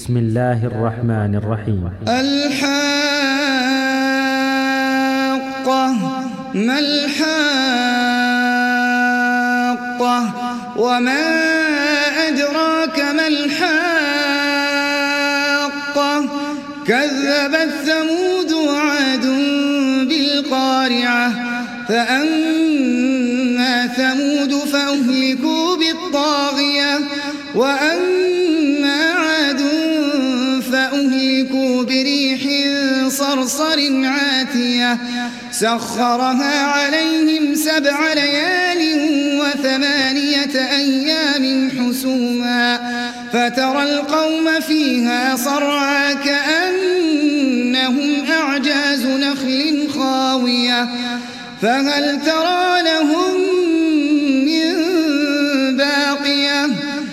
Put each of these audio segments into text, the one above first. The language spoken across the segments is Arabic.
بسم الله الرحمن الرحيم. الحاقة ما الحاقة وما أدراك ما الحاقة كذبت ثمود وعاد بالقارعة فأما ثمود فأهلكوا بالطاغية وأما عاد فأهلكوا بريح صرصر عاتية سخرها عليهم 7 ليال و8 أيام حسوما فترى القوم فيها صرعى كأنهم أعجاز نخل خاوية فهل ترى لهم من باقية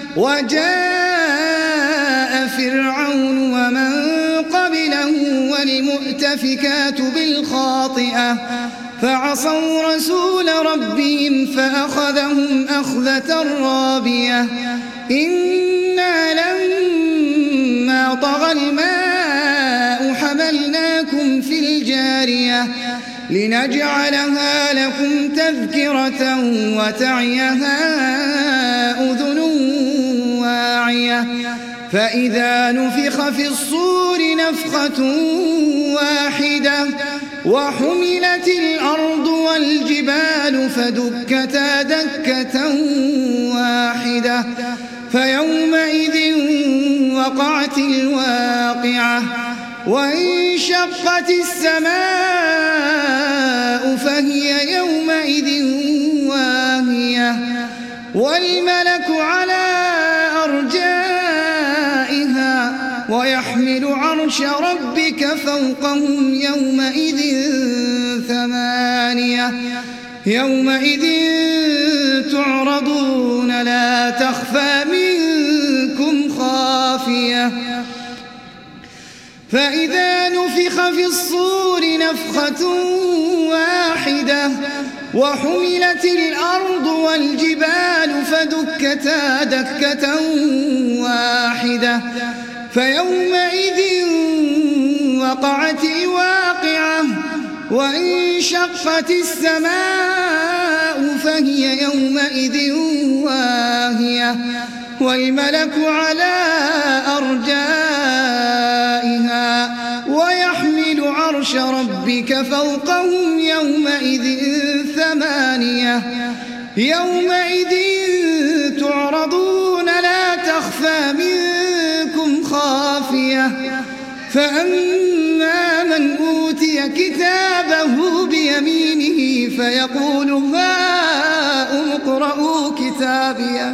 وجاء فرعون ومن قبله والمؤتفكات بالخاطئة فعصوا رسول ربهم فأخذهم أخذة رابية إنا لما طغى الماء حملناكم في الجارية لنجعلها لكم تذكرة وتعيها أذن واعية فإذا نفخ في الصور نفخة واحدة وحملت الأرض والجبال فدكتا دكة واحدة فيومئذ وقعت الواقعة وانشقت السماء فهي يومئذ واهية والملك على أرجائها ويحمل عرش ربك فوقهم يومئذ 8 يومئذ تعرضون لا تخفى منكم خافية فإذا نفخ في الصور نفخة واحدة وحملت الأرض والجبال فدكتا دكة واحدة فيومئذ وقعت الواقعة وانشقت السماء فهي يومئذ واهية والملك على أرجائها ويحمل عرش ربك فوقهم يومئذ 8 يومئذ تعرضون لا تخفى منكم خافية فأما من أوتي كتابه بيمينه فيقول هاؤم اقرءوا كتابيه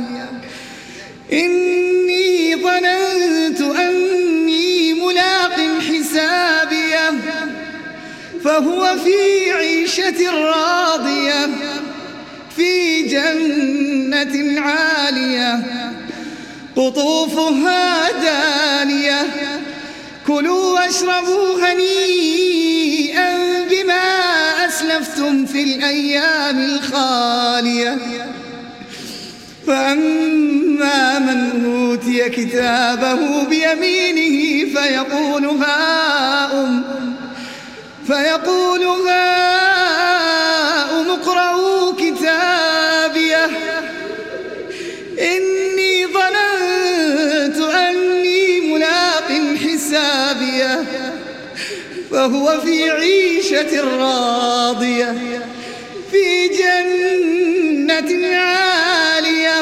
إني ظننت أني ملاق حسابيه فهو في عيشة راضية في جنة عالية قطوفها دانية كلوا واشربوا هنيئا بما أسلفتم في الأيام الخالية فأما من أوتي كتابه بيمينه فيقول هاؤم اقرءوا كتابيه إني ظننت أني ملاق حسابيه فهو في عيشة راضية في جنة عالية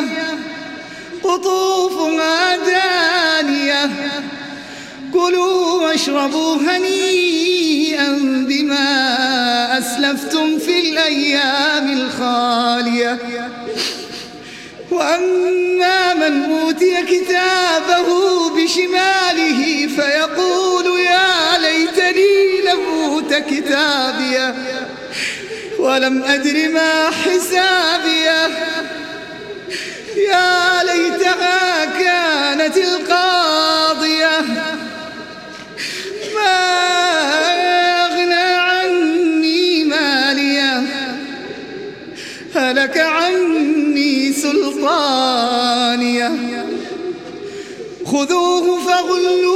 قطوفها دانية كلوا واشربوا هنيئا بما أسلفتم في الأيام الخالية وأما من أوتي كتابه بشماله فيقول يا ليتني لم أوت كتابيه ولم أدر ما حسابيه يا ليتها كانت القاضية ما أغنى عني ماليه هلك عني سلطانيه خذوه فغلوه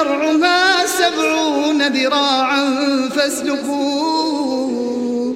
ذرعها 70 ذراعا فاسلكوه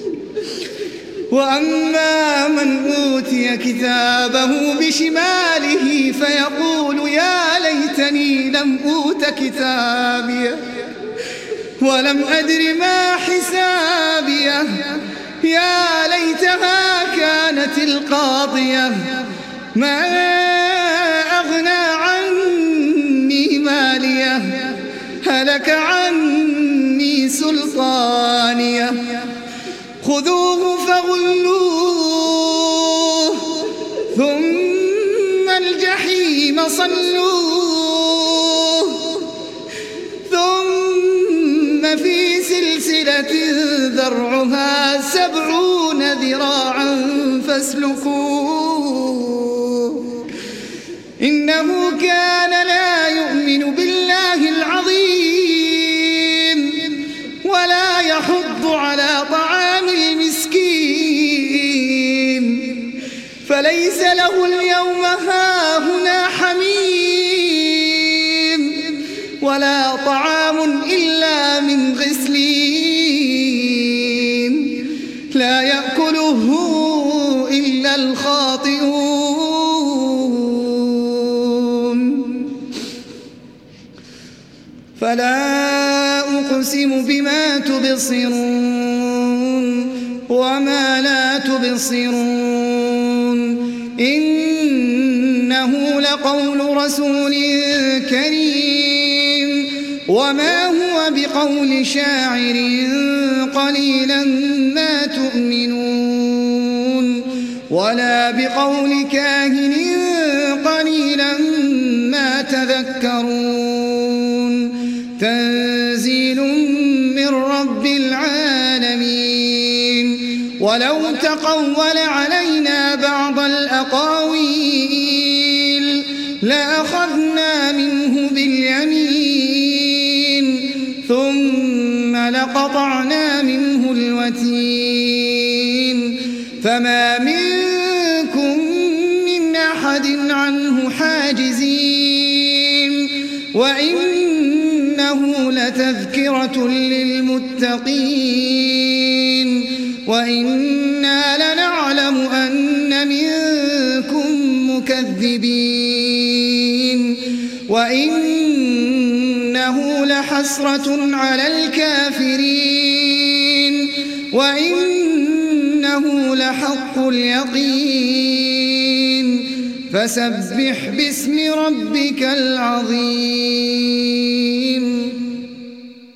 وأما من أوتي كتابه بشماله فيقول يا ليتني لم أوت كتابيه ولم أدر ما حسابيه يا ليتها كانت القاضية ما أغنى عني ماليه هلك عني سلطانيه خذوه فغلوه ثم الجحيم صلوه ثم في سلسلة ذرعها 70 ذراعا فاسلكوه إنه كان لا يؤمن بالله العظيم ولا يحض على طعام المسكين فليس له اليوم هاهنا حميم ولا طعام إلا من غسلين لا يأكله إلا الخاطئون فلا أقسم بما تبصرون وما لا تبصرون إنه لقول رسول كريم وما هو بقول شاعر قليلا ما تؤمنون ولا بقول كاهن قليلا ما تذكرون تنزيل من رب العالمين ولو تقول علينا بعض الأقاويل لأخذنا منه باليمين ثم لقطعنا منه الوتين فما منكم من أحد عنه حاجزين وإنه لتذكرة للمتقين وإنا لنعلم أن منكم مكذبين وإنه لحسرة على الكافرين وإنه لحق اليقين فسبح باسم ربك العظيم